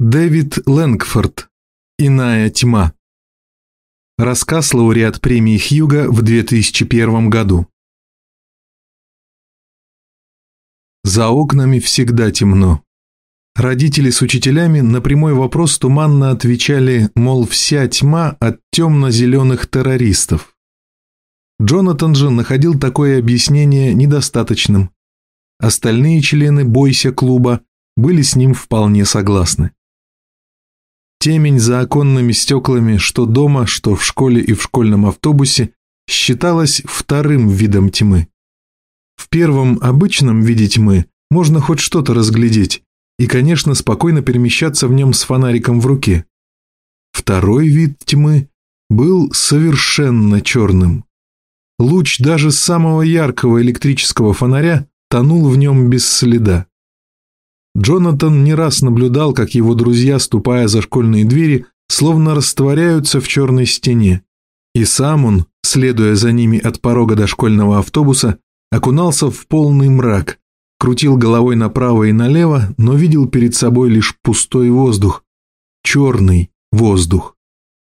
Дэвид Лэнгфорд. «Иная тьма». Рассказ лауреат премии Хьюга в 2001 году. За окнами всегда темно. Родители с учителями на прямой вопрос туманно отвечали, мол, вся тьма от темно-зеленых террористов. Джонатан же находил такое объяснение недостаточным. Остальные члены «Бойся» клуба были с ним вполне согласны. Темень за оконными стеклами, что дома, что в школе и в школьном автобусе, считалась вторым видом тьмы. В первом обычном виде тьмы можно хоть что-то разглядеть и, конечно, спокойно перемещаться в нем с фонариком в руке. Второй вид тьмы был совершенно черным. Луч даже самого яркого электрического фонаря тонул в нем без следа. Джонатан не раз наблюдал, как его друзья, ступая за школьные двери, словно растворяются в черной стене. И сам он, следуя за ними от порога до школьного автобуса, окунался в полный мрак, крутил головой направо и налево, но видел перед собой лишь пустой воздух, черный воздух.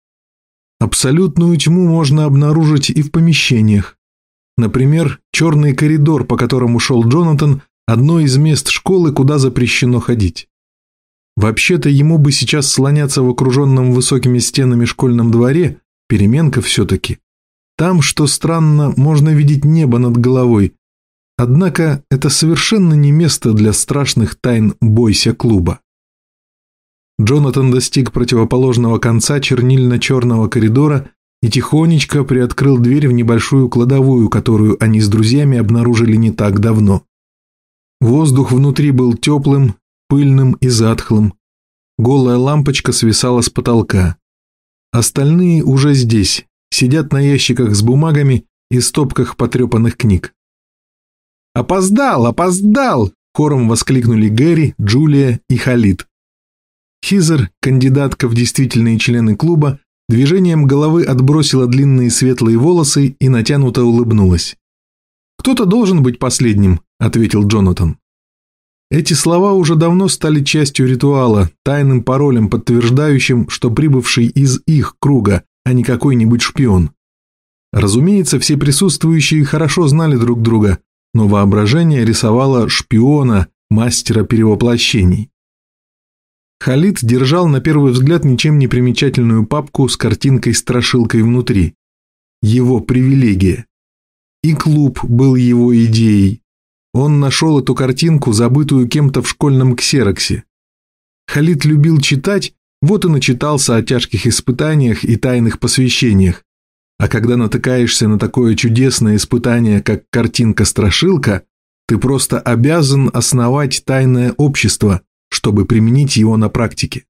Абсолютную тьму можно обнаружить и в помещениях. Например, черный коридор, по которому шел Джонатан, одно из мест школы, куда запрещено ходить. Вообще-то ему бы сейчас слоняться в окруженном высокими стенами школьном дворе, переменка все-таки. Там, что странно, можно видеть небо над головой. Однако это совершенно не место для страшных тайн «Бойся» клуба. Джонатан достиг противоположного конца чернильно-черного коридора и тихонечко приоткрыл дверь в небольшую кладовую, которую они с друзьями обнаружили не так давно. Воздух внутри был теплым, пыльным и затхлым. Голая лампочка свисала с потолка. Остальные уже здесь, сидят на ящиках с бумагами и стопках потрепанных книг. «Опоздал! Опоздал!» – хором воскликнули Гэри, Джулия и Халид. Хизер, кандидатка в действительные члены клуба, движением головы отбросила длинные светлые волосы и натянуто улыбнулась. «Кто-то должен быть последним», – ответил Джонатан. Эти слова уже давно стали частью ритуала, тайным паролем, подтверждающим, что прибывший из их круга, а не какой-нибудь шпион. Разумеется, все присутствующие хорошо знали друг друга, но воображение рисовало шпиона, мастера перевоплощений. Халид держал на первый взгляд ничем не примечательную папку с картинкой-страшилкой внутри. Его привилегия. И клуб был его идеей. Он нашел эту картинку, забытую кем-то в школьном ксероксе. Халид любил читать, вот и начитался о тяжких испытаниях и тайных посвящениях. А когда натыкаешься на такое чудесное испытание, как картинка-страшилка, ты просто обязан основать тайное общество, чтобы применить его на практике.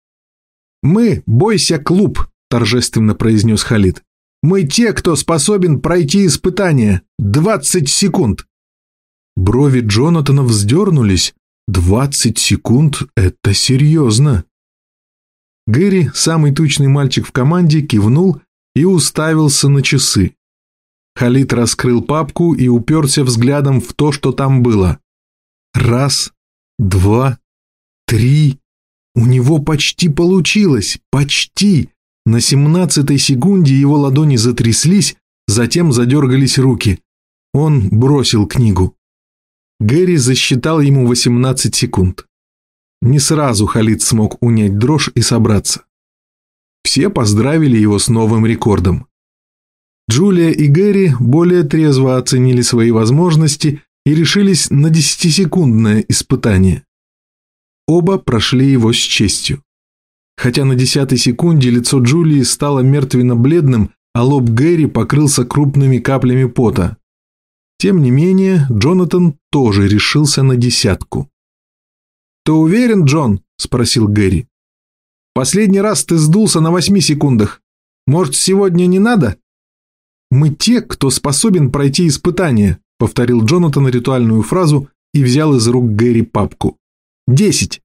«Мы, Бойся клуб», – торжественно произнес Халид. «Мы те, кто способен пройти испытание. 20 секунд!» Брови Джонатана вздернулись. 20 секунд – это серьезно. Гэри, самый тучный мальчик в команде, кивнул и уставился на часы. Халид раскрыл папку и уперся взглядом в то, что там было. 1, 2, 3. У него почти получилось. Почти. На 17-й секунде его ладони затряслись, затем задергались руки. Он бросил книгу. Гэри засчитал ему 18 секунд. Не сразу Халид смог унять дрожь и собраться. Все поздравили его с новым рекордом. Джулия и Гэри более трезво оценили свои возможности и решились на 10-секундное испытание. Оба прошли его с честью. Хотя на 10-й секунде лицо Джулии стало мертвенно-бледным, а лоб Гэри покрылся крупными каплями пота. Тем не менее, Джонатан тоже решился на 10. «Ты уверен, Джон?» – спросил Гэри. «Последний раз ты сдулся на 8 секундах. Может, сегодня не надо?» «Мы те, кто способен пройти испытание», – повторил Джонатан ритуальную фразу и взял из рук Гэри папку. 10.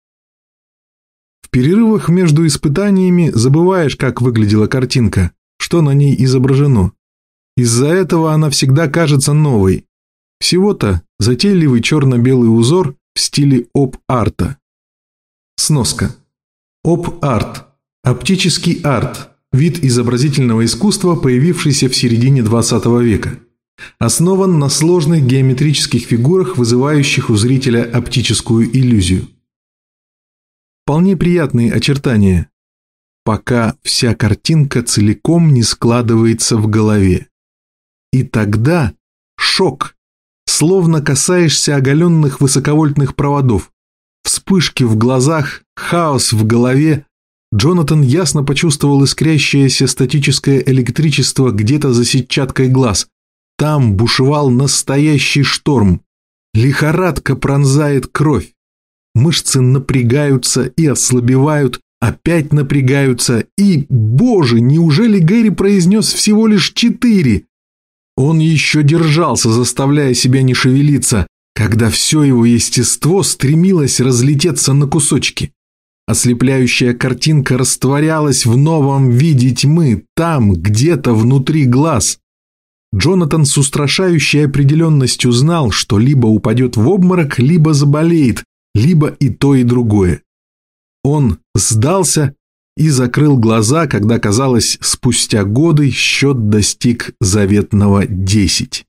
В перерывах между испытаниями забываешь, как выглядела картинка, что на ней изображено. Из-за этого она всегда кажется новой. Всего-то затейливый черно-белый узор в стиле оп-арта. Сноска. Оп-арт – оптический арт, вид изобразительного искусства, появившийся в середине XX века. Основан на сложных геометрических фигурах, вызывающих у зрителя оптическую иллюзию. Вполне приятные очертания, пока вся картинка целиком не складывается в голове. И тогда шок, словно касаешься оголенных высоковольтных проводов, вспышки в глазах, хаос в голове. Джонатан ясно почувствовал искрящееся статическое электричество где-то за сетчаткой глаз. Там бушевал настоящий шторм. Лихорадка пронзает кровь. Мышцы напрягаются и ослабевают, опять напрягаются, и, боже, неужели Гэри произнес всего лишь 4? Он еще держался, заставляя себя не шевелиться, когда все его естество стремилось разлететься на кусочки. Ослепляющая картинка растворялась в новом виде тьмы, там, где-то внутри глаз. Джонатан с устрашающей определенностью знал, что либо упадет в обморок, либо заболеет, либо и то, и другое. Он сдался и закрыл глаза, когда, казалось, спустя годы счет достиг заветного 10.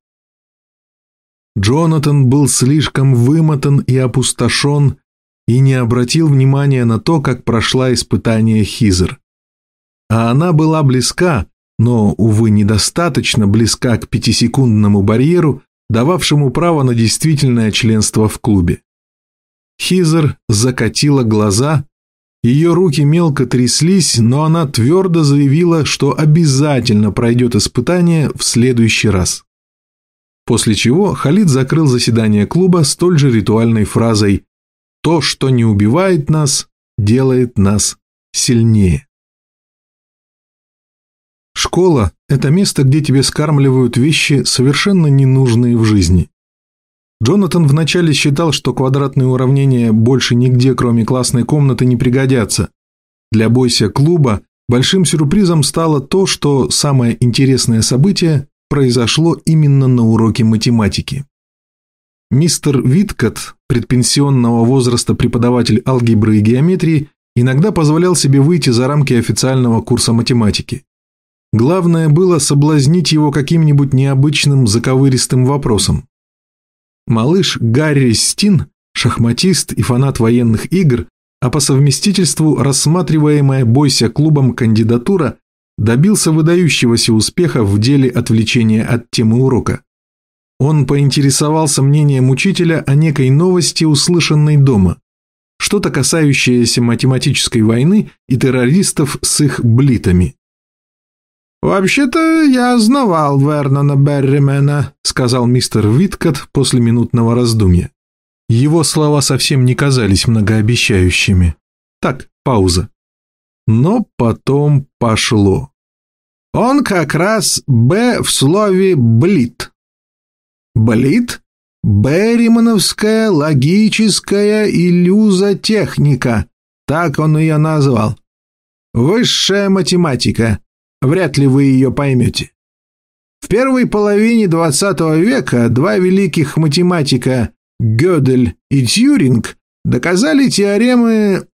Джонатан был слишком вымотан и опустошен и не обратил внимания на то, как прошла испытание Хизер. А она была близка, но, увы, недостаточно близка к 5-секундному барьеру, дававшему право на действительное членство в клубе. Хизер закатила глаза, ее руки мелко тряслись, но она твердо заявила, что обязательно пройдет испытание в следующий раз. После чего Халид закрыл заседание клуба столь же ритуальной фразой «То, что не убивает нас, делает нас сильнее». Школа – это место, где тебе скармливают вещи, совершенно ненужные в жизни. Джонатан вначале считал, что квадратные уравнения больше нигде, кроме классной комнаты, не пригодятся. Для бойся-клуба большим сюрпризом стало то, что самое интересное событие произошло именно на уроке математики. Мистер Виткотт, предпенсионного возраста преподаватель алгебры и геометрии, иногда позволял себе выйти за рамки официального курса математики. Главное было соблазнить его каким-нибудь необычным заковыристым вопросом. Малыш Гарри Стин, шахматист и фанат военных игр, а по совместительству рассматриваемая бойся-клубом кандидатура, добился выдающегося успеха в деле отвлечения от темы урока. Он поинтересовался мнением учителя о некой новости, услышанной дома, что-то касающееся математической войны и террористов с их блитами. «Вообще-то я знавал Вернона Берримена», — сказал мистер Виткотт после минутного раздумья. Его слова совсем не казались многообещающими. Так, пауза. Но потом пошло. «Он как раз «Б» в слове «блит». «Блит» — берримановская логическая иллюзотехника, так он ее назвал. Высшая математика. Вряд ли вы ее поймете. В первой половине XX века два великих математика Гёдель и Тьюринг доказали теоремы...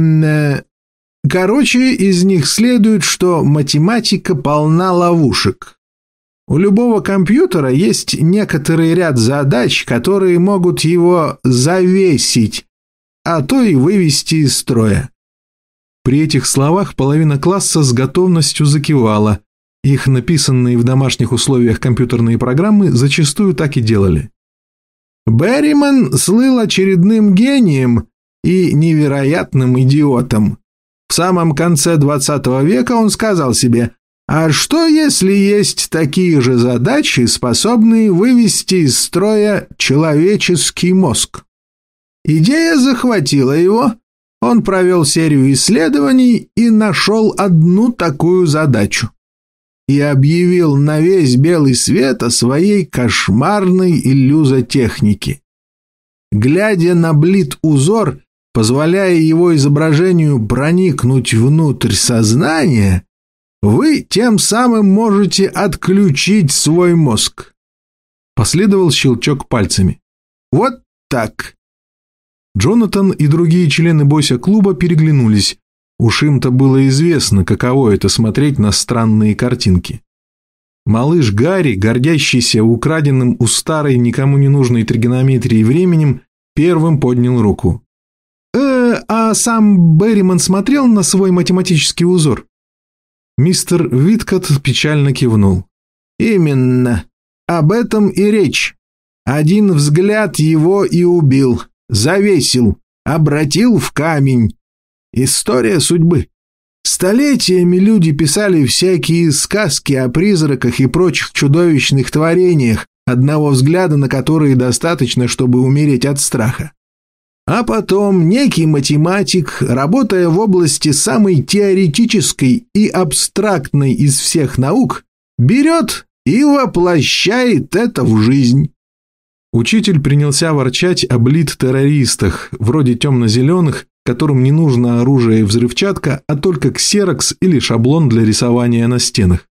Короче, из них следует, что математика полна ловушек. У любого компьютера есть некоторый ряд задач, которые могут его завесить, а то и вывести из строя. При этих словах половина класса с готовностью закивала. Их написанные в домашних условиях компьютерные программы зачастую так и делали. Берриман слыл очередным гением и невероятным идиотом. В самом конце XX века он сказал себе: «А что, если есть такие же задачи, способные вывести из строя человеческий мозг?» Идея захватила его. Он провел серию исследований и нашел одну такую задачу. И объявил на весь белый свет о своей кошмарной иллюзотехнике. Глядя на блит-узор, позволяя его изображению проникнуть внутрь сознания, вы тем самым можете отключить свой мозг. Последовал щелчок пальцами. Вот так. Джонатан и другие члены бойся-клуба переглянулись. Уж им-то было известно, каково это смотреть на странные картинки. Малыш Гарри, гордящийся украденным у старой никому не нужной тригонометрии временем, первым поднял руку. А сам Берриман смотрел на свой математический узор?» Мистер Виткотт печально кивнул. «Именно. Об этом и речь. Один взгляд его и убил, завесил, обратил в камень. История судьбы. Столетиями люди писали всякие сказки о призраках и прочих чудовищных творениях, одного взгляда на которые достаточно, чтобы умереть от страха. А потом некий математик, работая в области самой теоретической и абстрактной из всех наук, берет и воплощает это в жизнь». Учитель принялся ворчать о блит-террористах, вроде темно-зеленых, которым не нужно оружие и взрывчатка, а только ксерокс или шаблон для рисования на стенах.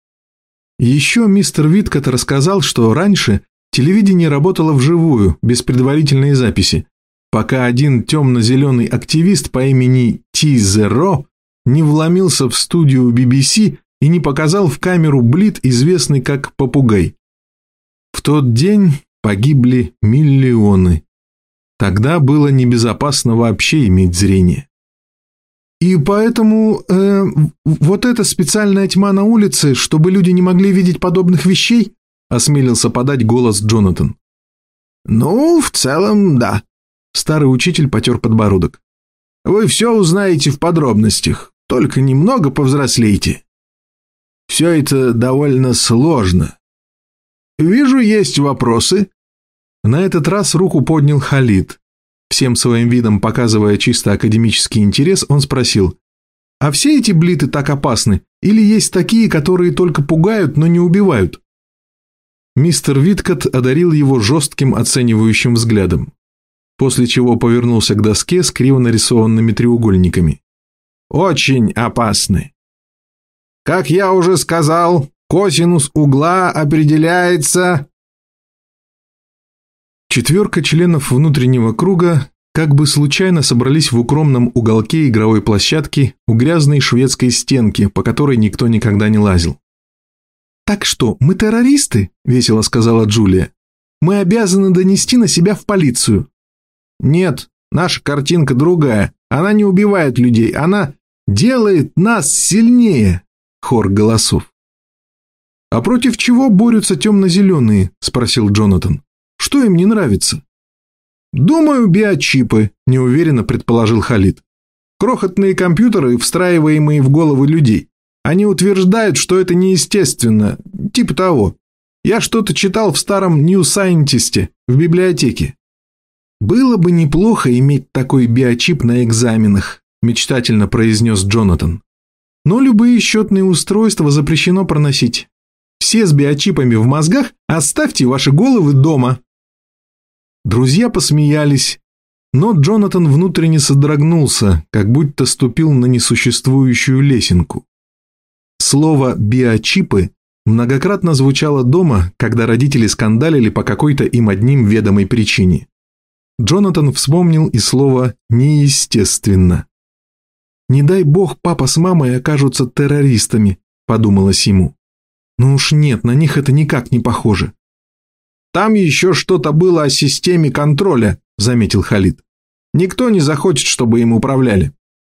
Еще мистер Виткотт рассказал, что раньше телевидение работало вживую, без предварительной записи, пока один темно-зеленый активист по имени T-Zero не вломился в студию BBC и не показал в камеру блит, известный как попугай. В тот день погибли миллионы. Тогда было небезопасно вообще иметь зрение. «И поэтому вот эта специальная тьма на улице, чтобы люди не могли видеть подобных вещей?» – осмелился подать голос Джонатан. «Ну, в целом, да». Старый учитель потер подбородок. «Вы все узнаете в подробностях, только немного повзрослейте. Все это довольно сложно. Вижу, есть вопросы». На этот раз руку поднял Халид. Всем своим видом показывая чисто академический интерес, он спросил: «А все эти блиты так опасны? Или есть такие, которые только пугают, но не убивают?» Мистер Виткотт одарил его жестким оценивающим взглядом, после чего повернулся к доске с криво нарисованными треугольниками. «Очень опасны. Как я уже сказал, косинус угла определяется...» Четверка членов внутреннего круга как бы случайно собрались в укромном уголке игровой площадки у грязной шведской стенки, по которой никто никогда не лазил. «Так что, мы террористы?» – весело сказала Джулия. «Мы обязаны донести на себя в полицию». «Нет, наша картинка другая. Она не убивает людей, она делает нас сильнее», – хор голосов. «А против чего борются темно-зеленые?» – спросил Джонатан. «Что им не нравится?» «Думаю, биочипы», – неуверенно предположил Халид. «Крохотные компьютеры, встраиваемые в головы людей. Они утверждают, что это неестественно, типа того. Я что-то читал в старом New Scientist в библиотеке». «Было бы неплохо иметь такой биочип на экзаменах», – мечтательно произнес Джонатан. «Но любые счетные устройства запрещено проносить. Все с биочипами в мозгах оставьте ваши головы дома». Друзья посмеялись, но Джонатан внутренне содрогнулся, как будто ступил на несуществующую лесенку. Слово «биочипы» многократно звучало дома, когда родители скандалили по какой-то им одним ведомой причине. Джонатан вспомнил и слово «неестественно». «Не дай бог папа с мамой окажутся террористами», – подумалось ему. «Ну уж нет, на них это никак не похоже». «Там еще что-то было о системе контроля», – заметил Халид. «Никто не захочет, чтобы им управляли».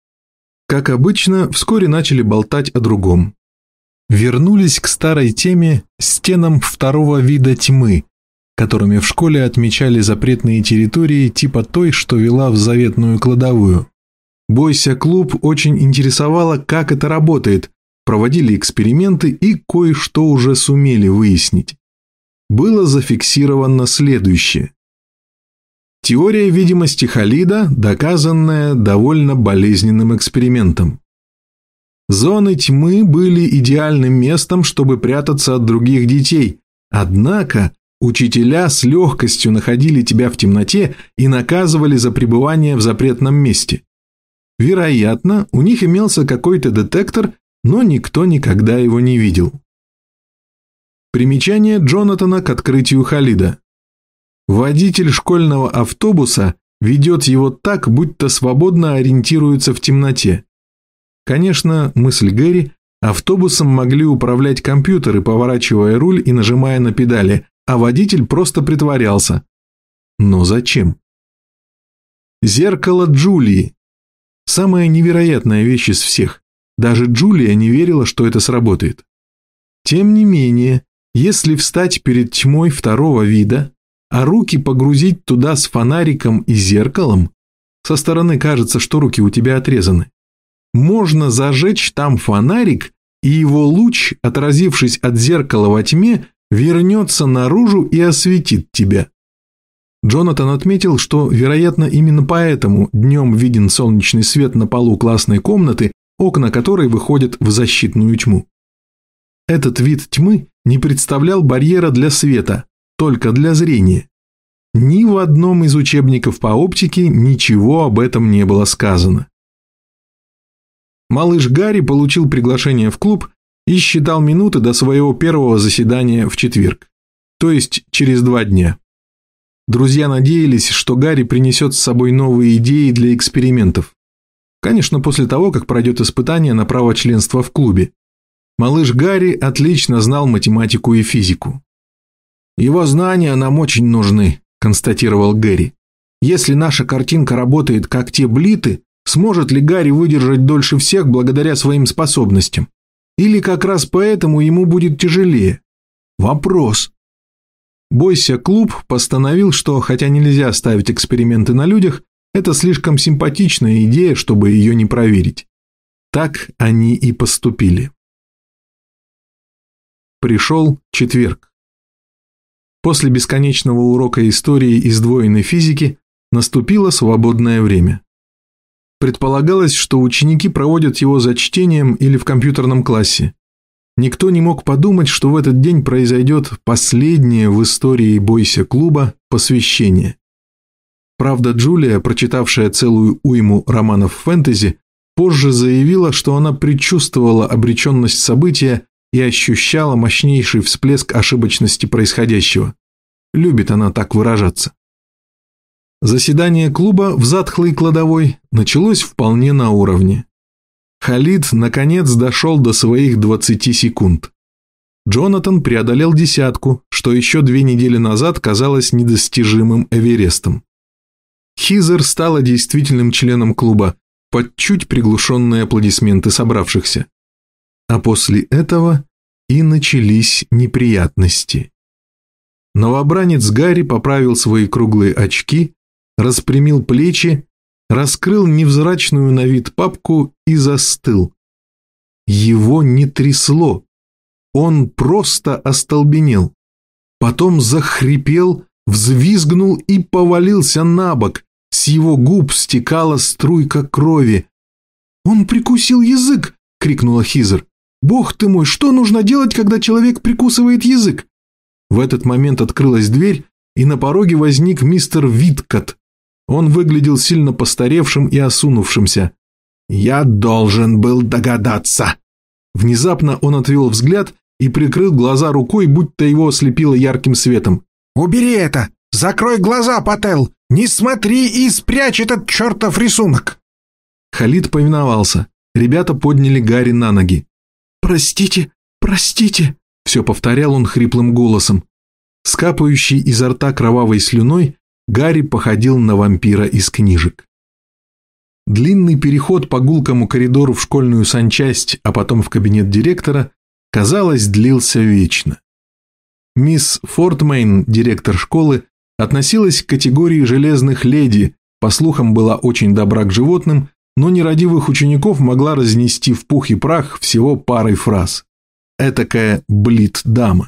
Как обычно, вскоре начали болтать о другом. Вернулись к старой теме стенам второго вида тьмы, которыми в школе отмечали запретные территории типа той, что вела в заветную кладовую. «Бойся клуб» очень интересовало, как это работает, проводили эксперименты и кое-что уже сумели выяснить. Было зафиксировано следующее. Теория видимости Халида, доказанная довольно болезненным экспериментом. Зоны тьмы были идеальным местом, чтобы прятаться от других детей, однако учителя с легкостью находили тебя в темноте и наказывали за пребывание в запретном месте. Вероятно, у них имелся какой-то детектор, но никто никогда его не видел. Примечание Джонатана к открытию Халида. Водитель школьного автобуса ведет его так, будто свободно ориентируется в темноте. Конечно, мысль Гэри, автобусом могли управлять компьютеры, поворачивая руль и нажимая на педали, а водитель просто притворялся. Но зачем? Зеркало Джулии. Самая невероятная вещь из всех. Даже Джулия не верила, что это сработает. Тем не менее, если встать перед тьмой второго вида, а руки погрузить туда с фонариком и зеркалом, со стороны кажется, что руки у тебя отрезаны, можно зажечь там фонарик, и его луч, отразившись от зеркала во тьме, вернется наружу и осветит тебя. Джонатан отметил, что, вероятно, именно поэтому днем виден солнечный свет на полу классной комнаты, окна которой выходят в защитную тьму. Этот вид тьмы не представлял барьера для света, только для зрения. Ни в одном из учебников по оптике ничего об этом не было сказано. Малыш Гарри получил приглашение в клуб и считал минуты до своего первого заседания в четверг, то есть через 2 дня. Друзья надеялись, что Гарри принесет с собой новые идеи для экспериментов. Конечно, после того, как пройдет испытание на право членства в клубе. Малыш Гарри отлично знал математику и физику. «Его знания нам очень нужны», – констатировал Гэри. «Если наша картинка работает как те блиты, сможет ли Гарри выдержать дольше всех благодаря своим способностям? Или как раз поэтому ему будет тяжелее? Вопрос». Бойся клуб постановил, что, хотя нельзя ставить эксперименты на людях, это слишком симпатичная идея, чтобы ее не проверить. Так они и поступили. Пришел четверг. После бесконечного урока истории и сдвоенной физики наступило свободное время. Предполагалось, что ученики проводят его за чтением или в компьютерном классе. Никто не мог подумать, что в этот день произойдет последнее в истории «Бойся клуба» посвящение. Правда, Джулия, прочитавшая целую уйму романов фэнтези, позже заявила, что она предчувствовала обреченность события и ощущала мощнейший всплеск ошибочности происходящего. Любит она так выражаться. Заседание клуба в затхлой кладовой началось вполне на уровне. Халид наконец дошел до своих 20 секунд. Джонатан преодолел 10, что еще 2 недели назад казалось недостижимым Эверестом. Хизер стала действительным членом клуба под чуть приглушенные аплодисменты собравшихся. А после этого и начались неприятности. Новобранец Гарри поправил свои круглые очки, распрямил плечи, раскрыл невзрачную на вид папку и застыл. Его не трясло, он просто остолбенел. Потом захрипел, взвизгнул и повалился на бок, с его губ стекала струйка крови. «Он прикусил язык!» — крикнула Хизер. «Бог ты мой, что нужно делать, когда человек прикусывает язык?» В этот момент открылась дверь, и на пороге возник мистер Виткот. Он выглядел сильно постаревшим и осунувшимся. «Я должен был догадаться!» Внезапно он отвел взгляд и прикрыл глаза рукой, будто его ослепило ярким светом. «Убери это! Закрой глаза, Паттел! Не смотри и спрячь этот чертов рисунок!» Халид повиновался. Ребята подняли Гарри на ноги. «Простите, простите!» – все повторял он хриплым голосом. С капающей изо рта кровавой слюной Гарри походил на вампира из книжек. Длинный переход по гулкому коридору в школьную санчасть, а потом в кабинет директора, казалось, длился вечно. Мисс Фортмейн, директор школы, относилась к категории железных леди, по слухам была очень добра к животным, но нерадивых учеников могла разнести в пух и прах всего парой фраз. Этакая блит-дама.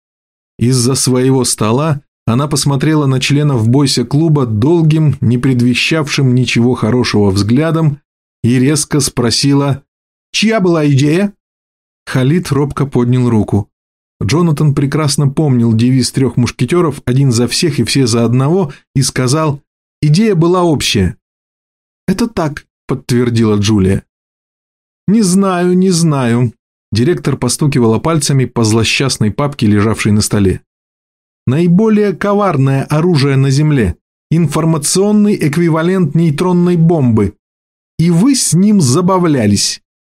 Из-за своего стола она посмотрела на членов «Бойся клуба» долгим, не предвещавшим ничего хорошего взглядом и резко спросила: «Чья была идея?» Халид робко поднял руку. Джонатан прекрасно помнил девиз 3 мушкетеров «Один за всех и все за одного» и сказал: «Идея была общая». «Это так», — подтвердила Джулия. «Не знаю, не знаю». Директор постукивала пальцами по злосчастной папке, лежавшей на столе. «Наиболее коварное оружие на Земле – информационный эквивалент нейтронной бомбы. И вы с ним забавлялись.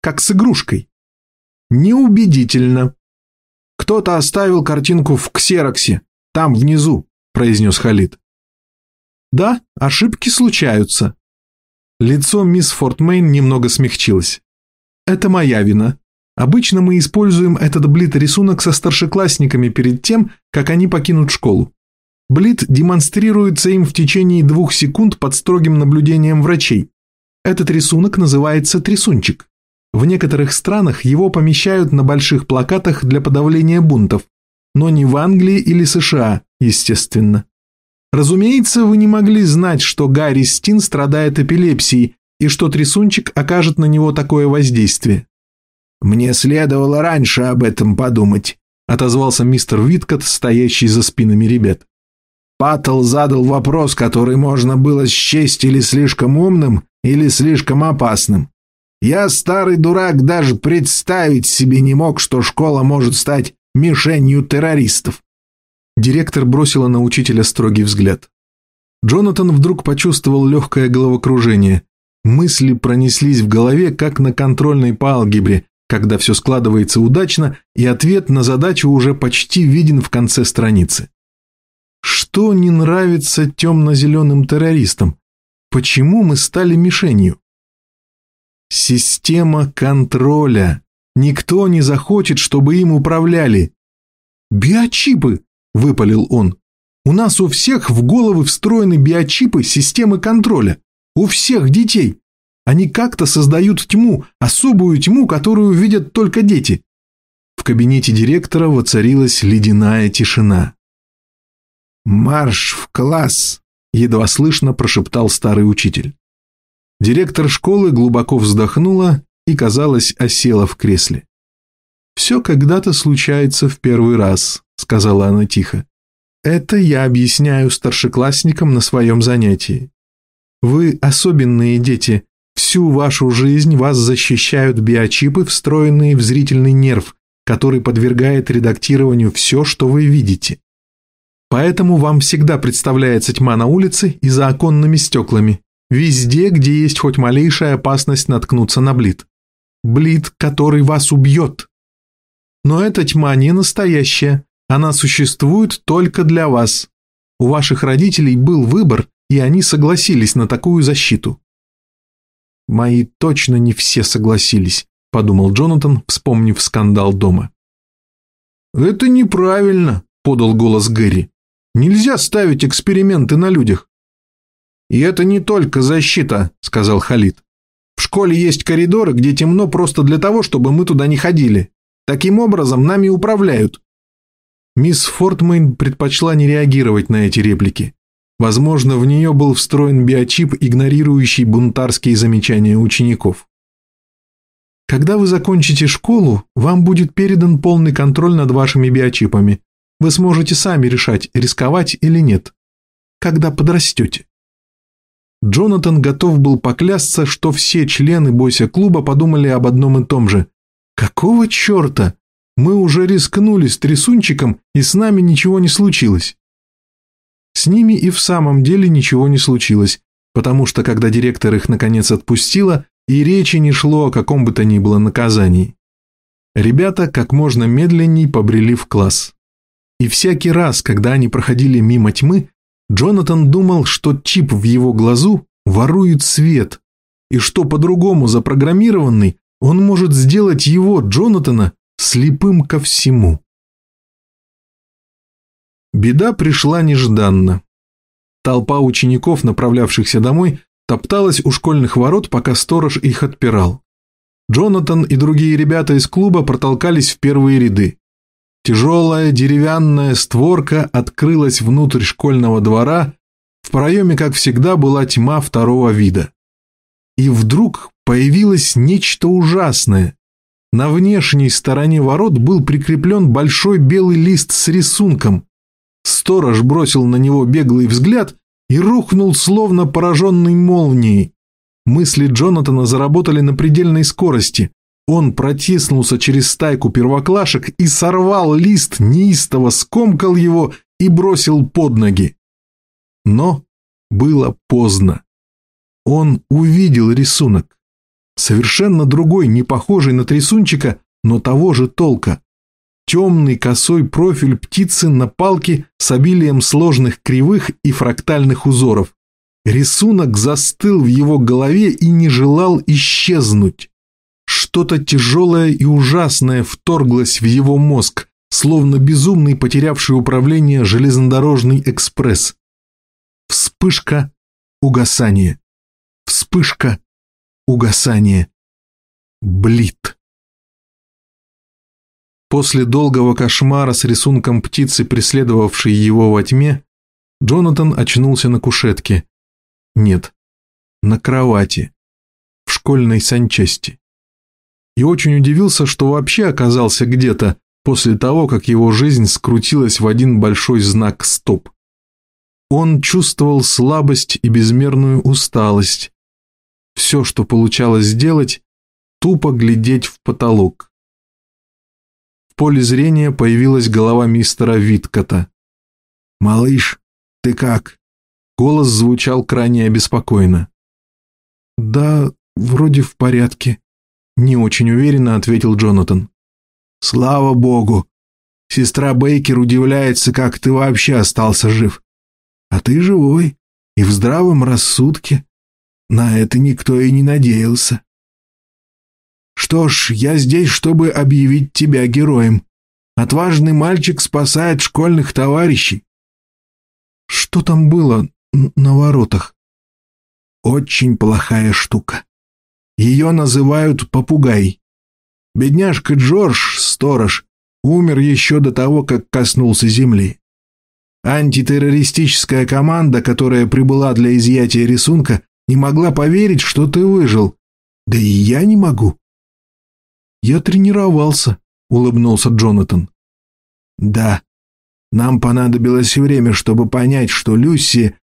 как с игрушкой. Неубедительно. Кто-то оставил картинку в ксероксе, там внизу, произнес Халид. Да, ошибки случаются. Лицо мисс Фортмейн немного смягчилось. Это моя вина. Обычно мы используем этот блит-рисунок со старшеклассниками перед тем, как они покинут школу. Блит демонстрируется им в течение 2 секунд под строгим наблюдением врачей. Этот рисунок называется трясунчик. В некоторых странах его помещают на больших плакатах для подавления бунтов, но не в Англии или США, естественно. Разумеется, вы не могли знать, что Гарри Стин страдает эпилепсией и что трясунчик окажет на него такое воздействие. «Мне следовало раньше об этом подумать», – отозвался мистер Уиткотт, стоящий за спинами ребят. Паттл задал вопрос, который можно было счесть или слишком умным, или слишком опасным. Я, старый дурак, даже представить себе не мог, что школа может стать мишенью террористов. Директор бросила на учителя строгий взгляд. Джонатан вдруг почувствовал легкое головокружение. Мысли пронеслись в голове, как на контрольной по алгебре, когда все складывается удачно, и ответ на задачу уже почти виден в конце страницы. Что не нравится темно-зеленым террористам? Почему мы стали мишенью? Система контроля. Никто не захочет, чтобы им управляли. «Биочипы!» – выпалил он. «У нас у всех в головы встроены биочипы системы контроля. У всех детей. Они как-то создают тьму, особую тьму, которую видят только дети». В кабинете директора воцарилась ледяная тишина. «Марш в класс!» – едва слышно прошептал старый учитель. Директор школы глубоко вздохнула и, казалось, осела в кресле. «Все когда-то случается в первый раз», – сказала она тихо. «Это я объясняю старшеклассникам на своем занятии. Вы особенные дети. Всю вашу жизнь вас защищают биочипы, встроенные в зрительный нерв, который подвергает редактированию все, что вы видите. Поэтому вам всегда представляется тьма на улице и за оконными стеклами, везде, где есть хоть малейшая опасность наткнуться на блит. Блит, который вас убьет. Но эта тьма не настоящая, она существует только для вас. У ваших родителей был выбор, и они согласились на такую защиту». «Мои точно не все согласились», – подумал Джонатан, вспомнив скандал дома. «Это неправильно», – подал голос Гэри. «Нельзя ставить эксперименты на людях». «И это не только защита», – сказал Халид. «В школе есть коридоры, где темно просто для того, чтобы мы туда не ходили. Таким образом, нами управляют». Мисс Фортмейн предпочла не реагировать на эти реплики. Возможно, в нее был встроен биочип, игнорирующий бунтарские замечания учеников. «Когда вы закончите школу, вам будет передан полный контроль над вашими биочипами. Вы сможете сами решать, рисковать или нет. Когда подрастете». Джонатан готов был поклясться, что все члены бойся-клуба подумали об одном и том же. «Какого черта? Мы уже рискнули с трясунчиком, и с нами ничего не случилось». С ними и в самом деле ничего не случилось, потому что когда директор их наконец отпустила, и речи не шло о каком бы то ни было наказании. Ребята как можно медленней побрели в класс. И всякий раз, когда они проходили мимо тьмы, Джонатан думал, что чип в его глазу ворует свет, и что по-другому запрограммированный он может сделать его, Джонатана, слепым ко всему. Беда пришла нежданно. Толпа учеников, направлявшихся домой, топталась у школьных ворот, пока сторож их отпирал. Джонатан и другие ребята из клуба протолкались в первые ряды. Тяжелая деревянная створка открылась внутрь школьного двора, в проеме, как всегда, была тьма второго вида. И вдруг появилось нечто ужасное. На внешней стороне ворот был прикреплен большой белый лист с рисунком. Сторож бросил на него беглый взгляд и рухнул, словно пораженный молнией. Мысли Джонатана заработали на предельной скорости. Он протиснулся через стайку первоклашек и сорвал лист, неистово скомкал его и бросил под ноги. Но было поздно. Он увидел рисунок. совершенно другой, не похожий на трясунчика, но того же толка. Темный косой профиль птицы на палке с обилием сложных кривых и фрактальных узоров. Рисунок застыл в его голове и не желал исчезнуть. Что-то тяжелое и ужасное вторглось в его мозг, словно безумный, потерявший управление железнодорожный экспресс. Вспышка, угасание. Вспышка, угасание. Блит. После долгого кошмара с рисунком птицы, преследовавшей его во тьме, Джонатан очнулся на кушетке. Нет, на кровати, в школьной санчасти. И очень удивился, что вообще оказался где-то после того, как его жизнь скрутилась в один большой знак «стоп». Он чувствовал слабость и безмерную усталость. Все, что получалось сделать, тупо глядеть в потолок. В поле зрения появилась голова мистера Виткота. «Малыш, ты как?» Голос звучал крайне обеспокоенно. «Да, вроде в порядке», — не очень уверенно ответил Джонатан. «Слава богу! Сестра Бейкер удивляется, как ты вообще остался жив. А ты живой и в здравом рассудке. На это никто и не надеялся. Что ж, я здесь, чтобы объявить тебя героем. Отважный мальчик спасает школьных товарищей». «Что там было на воротах?» «Очень плохая штука. Ее называют попугай. Бедняжка Джордж, сторож, умер еще до того, как коснулся земли. Антитеррористическая команда, которая прибыла для изъятия рисунка, не могла поверить, что ты выжил. Да и я не могу». «Я тренировался», — улыбнулся Джонатан. «Да, нам понадобилось время, чтобы понять, что Люси,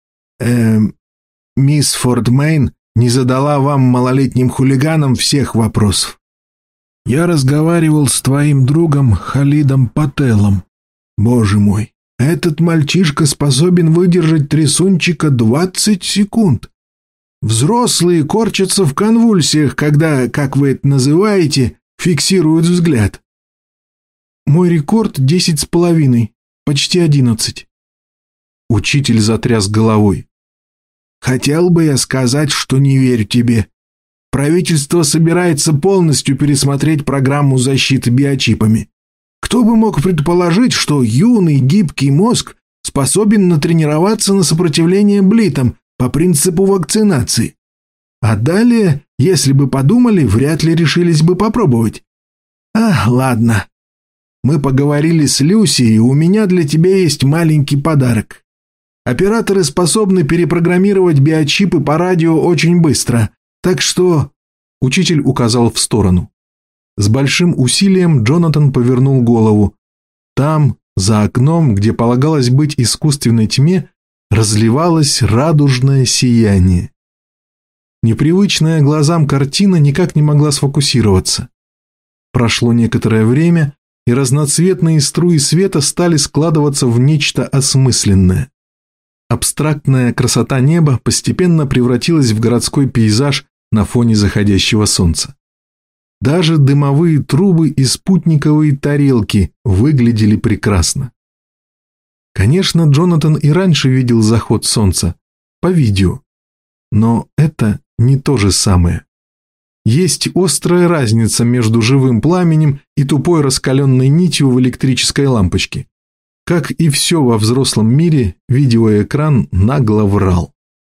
мисс Форд-Мейн, не задала вам, малолетним хулиганам, всех вопросов. Я разговаривал с твоим другом Халидом Пателлом. Боже мой, этот мальчишка способен выдержать трясунчика 20 секунд. Взрослые корчатся в конвульсиях, когда, как вы это называете, фиксируют взгляд». «Мой рекорд 10,5, почти 11». Учитель затряс головой. «Хотел бы я сказать, что не верю тебе. Правительство собирается полностью пересмотреть программу защиты биочипами. Кто бы мог предположить, что юный гибкий мозг способен натренироваться на сопротивление блитам по принципу вакцинации? А далее, если бы подумали, вряд ли решились бы попробовать. Ладно. Мы поговорили с Люси, и у меня для тебя есть маленький подарок. Операторы способны перепрограммировать биочипы по радио очень быстро, так что...» Учитель указал в сторону. С большим усилием Джонатан повернул голову. Там, за окном, где полагалось быть искусственной тьме, разливалось радужное сияние. Непривычная глазам картина никак не могла сфокусироваться. Прошло некоторое время, и разноцветные струи света стали складываться в нечто осмысленное. Абстрактная красота неба постепенно превратилась в городской пейзаж на фоне заходящего солнца. Даже дымовые трубы и спутниковые тарелки выглядели прекрасно. Конечно, Джонатан и раньше видел заход солнца по видео, но это не то же самое. Есть острая разница между живым пламенем и тупой раскаленной нитью в электрической лампочке. Как и все во взрослом мире, видеоэкран нагло врал.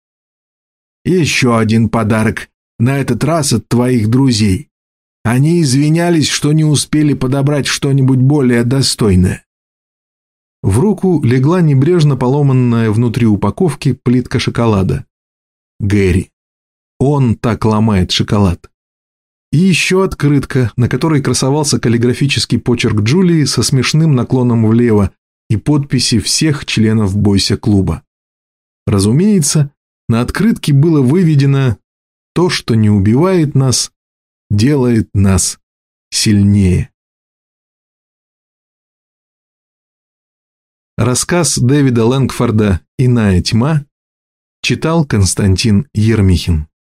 «Еще один подарок, на этот раз от твоих друзей. Они извинялись, что не успели подобрать что-нибудь более достойное». В руку легла небрежно поломанная внутри упаковки плитка шоколада. Гэри. Он так ломает шоколад. И еще открытка, на которой красовался каллиграфический почерк Джулии со смешным наклоном влево и подписи всех членов бойся-клуба. Разумеется, на открытке было выведено: «То, что не убивает нас, делает нас сильнее». Рассказ Дэвида Лэнгфорда «Иная тьма» читал Константин Ермихин.